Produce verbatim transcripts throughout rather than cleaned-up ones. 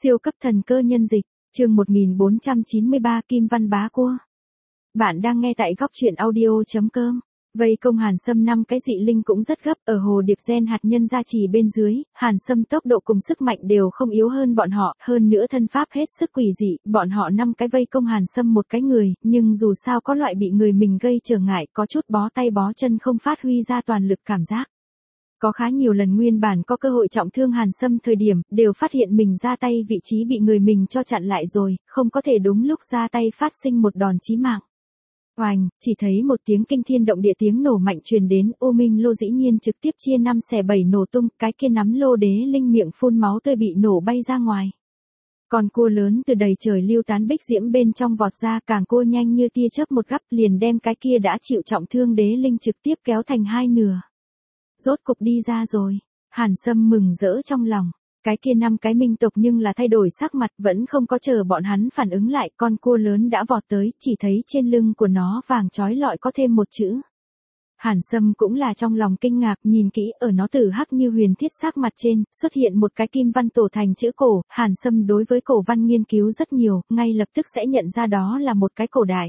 Siêu cấp thần cơ nhân dịch, chương một nghìn bốn trăm chín mươi ba Kim Văn Bá Cua. Bạn đang nghe tại góc truyện audio chấm com. Vây công Hàn Sâm năm cái dị linh cũng rất gấp, ở hồ điệp gen hạt nhân gia trì bên dưới, Hàn Sâm tốc độ cùng sức mạnh đều không yếu hơn bọn họ, hơn nữa thân pháp hết sức quỷ dị, bọn họ năm cái vây công Hàn Sâm một cái người, nhưng dù sao có loại bị người mình gây trở ngại, có chút bó tay bó chân không phát huy ra toàn lực cảm giác. Có khá nhiều lần nguyên bản có cơ hội trọng thương Hàn Sâm thời điểm, đều phát hiện mình ra tay vị trí bị người mình cho chặn lại rồi, không có thể đúng lúc ra tay phát sinh một đòn chí mạng. Oành, chỉ thấy một tiếng kinh thiên động địa tiếng nổ mạnh truyền đến, U Minh lô dĩ nhiên trực tiếp chia năm xẻ bảy nổ tung, cái kia nắm lô đế linh miệng phun máu tươi bị nổ bay ra ngoài. Con cua lớn từ đầy trời lưu tán bích diễm bên trong vọt ra, càng cua nhanh như tia chớp một gắp liền đem cái kia đã chịu trọng thương đế linh trực tiếp kéo thành hai nửa. Rốt cục đi ra rồi, Hàn Sâm mừng rỡ trong lòng. Cái kia năm cái minh tộc nhưng là thay đổi sắc mặt, vẫn không có chờ bọn hắn phản ứng lại, con cua lớn đã vọt tới, chỉ thấy trên lưng của nó vàng chói lọi có thêm một chữ. Hàn Sâm cũng là trong lòng kinh ngạc, nhìn kỹ ở nó tử hắc như huyền thiết sắc mặt trên, xuất hiện một cái kim văn tổ thành chữ cổ, Hàn Sâm đối với cổ văn nghiên cứu rất nhiều, ngay lập tức sẽ nhận ra đó là một cái cổ đại.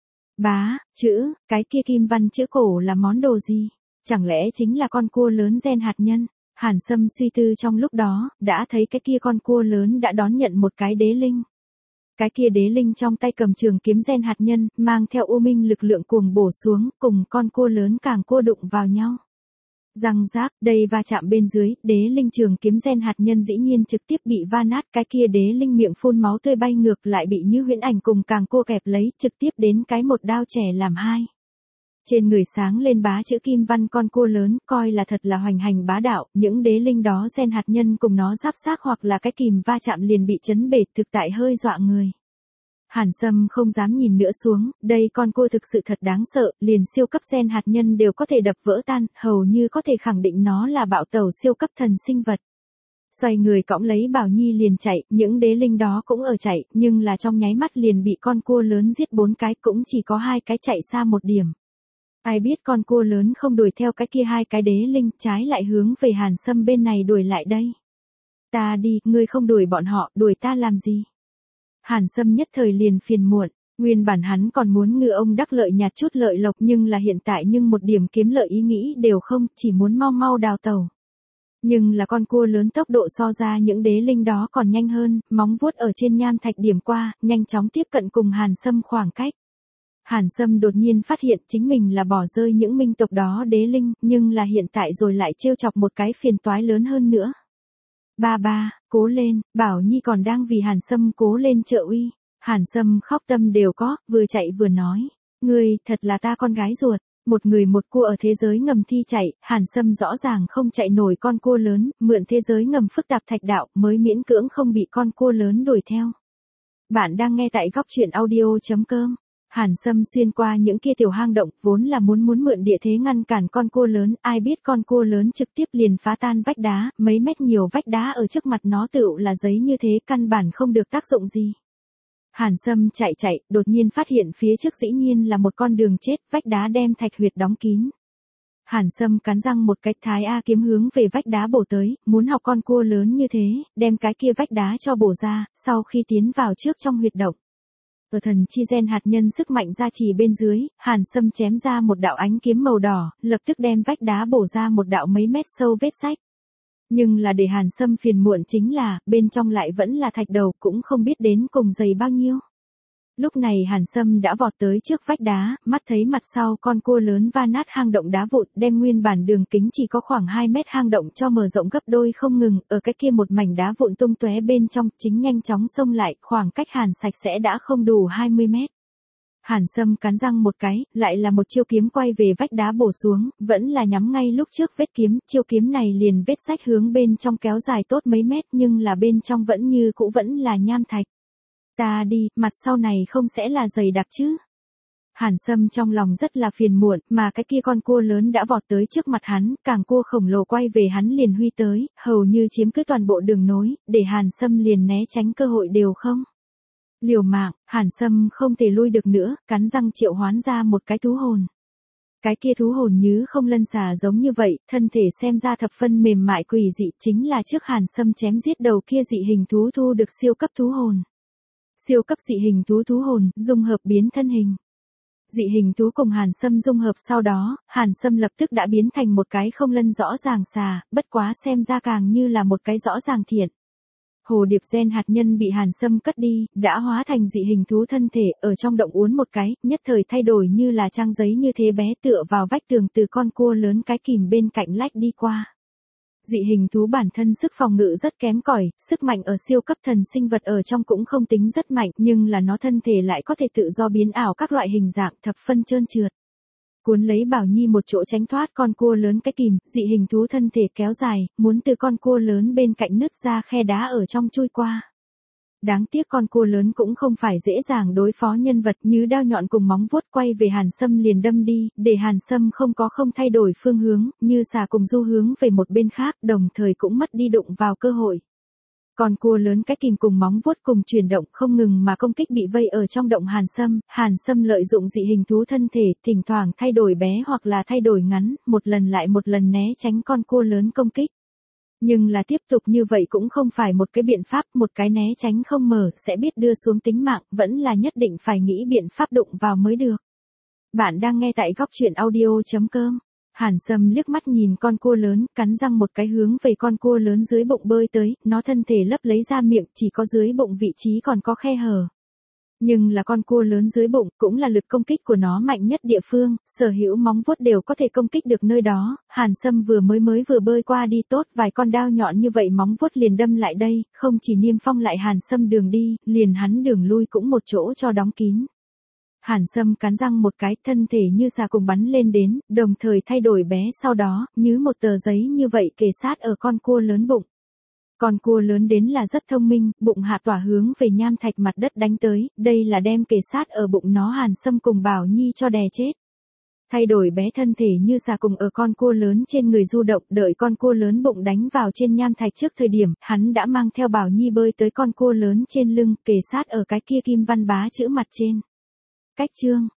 Bá, chữ, cái kia kim văn chữ cổ là món đồ gì? Chẳng lẽ chính là con cua lớn gen hạt nhân? Hàn Sâm suy tư trong lúc đó, đã thấy cái kia con cua lớn đã đón nhận một cái đế linh. Cái kia đế linh trong tay cầm trường kiếm gen hạt nhân, mang theo U Minh lực lượng cuồng bổ xuống, cùng con cua lớn càng cua đụng vào nhau. Răng rác, đây va chạm bên dưới, đế linh trường kiếm gen hạt nhân dĩ nhiên trực tiếp bị va nát, cái kia đế linh miệng phun máu tươi bay ngược lại bị như huyễn ảnh cùng càng cua kẹp lấy, trực tiếp đến cái một đao chẻ làm hai. Trên người sáng lên bá chữ kim văn con cua lớn, coi là thật là hoành hành bá đạo, những đế linh đó gen hạt nhân cùng nó giáp xác hoặc là cái kìm va chạm liền bị chấn bể, thực tại hơi dọa người. Hàn Sâm không dám nhìn nữa xuống, đây con cua thực sự thật đáng sợ, liền siêu cấp gen hạt nhân đều có thể đập vỡ tan, hầu như có thể khẳng định nó là bạo tẩu siêu cấp thần sinh vật. Xoay người cõng lấy Bảo Nhi liền chạy, những đế linh đó cũng ở chạy, nhưng là trong nháy mắt liền bị con cua lớn giết bốn cái, cũng chỉ có hai cái chạy xa một điểm. Ai biết con cua lớn không đuổi theo cái kia hai cái đế linh, trái lại hướng về Hàn Sâm bên này đuổi lại đây. Ta đi, ngươi không đuổi bọn họ, đuổi ta làm gì? Hàn Sâm nhất thời liền phiền muộn, nguyên bản hắn còn muốn ngư ông đắc lợi nhặt chút lợi lộc nhưng là hiện tại nhưng một điểm kiếm lợi ý nghĩ đều không, chỉ muốn mau mau đào tẩu. Nhưng là con cua lớn tốc độ so ra những đế linh đó còn nhanh hơn, móng vuốt ở trên nham thạch điểm qua, nhanh chóng tiếp cận cùng Hàn Sâm khoảng cách. Hàn Sâm đột nhiên phát hiện chính mình là bỏ rơi những minh tộc đó đế linh, nhưng là hiện tại rồi lại trêu chọc một cái phiền toái lớn hơn nữa. Ba ba, cố lên, Bảo Nhi còn đang vì Hàn Sâm cố lên trợ uy. Hàn Sâm khóc tâm đều có, vừa chạy vừa nói, ngươi, thật là ta con gái ruột. Một người một cua ở thế giới ngầm thi chạy, Hàn Sâm rõ ràng không chạy nổi con cua lớn, mượn thế giới ngầm phức tạp thạch đạo mới miễn cưỡng không bị con cua lớn đuổi theo. Bạn đang nghe tại góc truyện audio chấm com. Hàn Sâm xuyên qua những kia tiểu hang động, vốn là muốn muốn mượn địa thế ngăn cản con cua lớn, ai biết con cua lớn trực tiếp liền phá tan vách đá, mấy mét nhiều vách đá ở trước mặt nó tựu là giấy như thế, căn bản không được tác dụng gì. Hàn Sâm chạy chạy, đột nhiên phát hiện phía trước dĩ nhiên là một con đường chết, vách đá đem thạch huyệt đóng kín. Hàn Sâm cắn răng một cái thái A kiếm hướng về vách đá bổ tới, muốn học con cua lớn như thế, đem cái kia vách đá cho bổ ra, sau khi tiến vào trước trong huyệt động. Ở thần chi gen hạt nhân sức mạnh gia trì bên dưới, Hàn Sâm chém ra một đạo ánh kiếm màu đỏ, lập tức đem vách đá bổ ra một đạo mấy mét sâu vết rách. Nhưng là để Hàn Sâm phiền muộn chính là, bên trong lại vẫn là thạch đầu, cũng không biết đến cùng dày bao nhiêu. Lúc này Hàn Sâm đã vọt tới trước vách đá, mắt thấy mặt sau con cua lớn va nát hang động đá vụn, đem nguyên bản đường kính chỉ có khoảng hai mét hang động cho mở rộng gấp đôi không ngừng, ở cái kia một mảnh đá vụn tung tóe bên trong, chính nhanh chóng xông lại, khoảng cách Hàn sạch sẽ đã không đủ hai mươi mét. Hàn Sâm cắn răng một cái, lại là một chiêu kiếm quay về vách đá bổ xuống, vẫn là nhắm ngay lúc trước vết kiếm, chiêu kiếm này liền vết rách hướng bên trong kéo dài tốt mấy mét nhưng là bên trong vẫn như cũ vẫn là nham thạch. Ta đi, mặt sau này không sẽ là dày đặc chứ? Hàn Sâm trong lòng rất là phiền muộn, mà cái kia con cua lớn đã vọt tới trước mặt hắn, càng cua khổng lồ quay về hắn liền huy tới, hầu như chiếm cứ toàn bộ đường nối, để Hàn Sâm liền né tránh cơ hội đều không. Liều mạng, Hàn Sâm không thể lui được nữa, cắn răng triệu hoán ra một cái thú hồn. Cái kia thú hồn như không lân xà giống như vậy, thân thể xem ra thập phân mềm mại quỷ dị, chính là trước Hàn Sâm chém giết đầu kia dị hình thú thu được siêu cấp thú hồn. Siêu cấp dị hình thú thú hồn, dung hợp biến thân hình. Dị hình thú cùng Hàn Sâm dung hợp sau đó, Hàn Sâm lập tức đã biến thành một cái không lân rõ ràng xà, bất quá xem ra càng như là một cái rõ ràng thiện. Hồ điệp gen hạt nhân bị Hàn Sâm cất đi, đã hóa thành dị hình thú thân thể, ở trong động uốn một cái, nhất thời thay đổi như là trang giấy như thế bé tựa vào vách tường từ con cua lớn cái kìm bên cạnh lách đi qua. Dị hình thú bản thân sức phòng ngự rất kém cỏi, sức mạnh ở siêu cấp thần sinh vật ở trong cũng không tính rất mạnh, nhưng là nó thân thể lại có thể tự do biến ảo các loại hình dạng thập phân trơn trượt. Cuốn lấy Bảo Nhi một chỗ tránh thoát con cua lớn cái kìm, dị hình thú thân thể kéo dài, muốn từ con cua lớn bên cạnh nứt ra khe đá ở trong chui qua. Đáng tiếc con cua lớn cũng không phải dễ dàng đối phó nhân vật như đao nhọn cùng móng vuốt quay về Hàn Sâm liền đâm đi, để Hàn Sâm không có không thay đổi phương hướng, như xà cùng du hướng về một bên khác, đồng thời cũng mất đi đụng vào cơ hội. Con cua lớn cái kìm cùng móng vuốt cùng chuyển động không ngừng mà công kích bị vây ở trong động Hàn Sâm, Hàn Sâm lợi dụng dị hình thú thân thể, thỉnh thoảng thay đổi bé hoặc là thay đổi ngắn, một lần lại một lần né tránh con cua lớn công kích. Nhưng là tiếp tục như vậy cũng không phải một cái biện pháp, một cái né tránh không mở, sẽ biết đưa xuống tính mạng, vẫn là nhất định phải nghĩ biện pháp đụng vào mới được. Bạn đang nghe tại góc truyện audio chấm com. Hàn Sâm liếc mắt nhìn con cua lớn, cắn răng một cái hướng về con cua lớn dưới bụng bơi tới, nó thân thể lấp lấy ra miệng, chỉ có dưới bụng vị trí còn có khe hở. Nhưng là con cua lớn dưới bụng, cũng là lực công kích của nó mạnh nhất địa phương, sở hữu móng vuốt đều có thể công kích được nơi đó, Hàn Sâm vừa mới mới vừa bơi qua đi tốt vài con đao nhọn như vậy móng vuốt liền đâm lại đây, không chỉ niêm phong lại Hàn Sâm đường đi, liền hắn đường lui cũng một chỗ cho đóng kín. Hàn Sâm cắn răng một cái, thân thể như xà cùng bắn lên đến, đồng thời thay đổi bé sau đó, như một tờ giấy như vậy kề sát ở con cua lớn bụng. Con cua lớn đến là rất thông minh, bụng hạ tỏa hướng về nham thạch mặt đất đánh tới, đây là đem kề sát ở bụng nó Hàn Sâm cùng Bảo Nhi cho đè chết. Thay đổi bé thân thể như xà cùng ở con cua lớn trên người du động, đợi con cua lớn bụng đánh vào trên nham thạch trước thời điểm, hắn đã mang theo Bảo Nhi bơi tới con cua lớn trên lưng, kề sát ở cái kia kim văn bá chữ mặt trên. Cách chương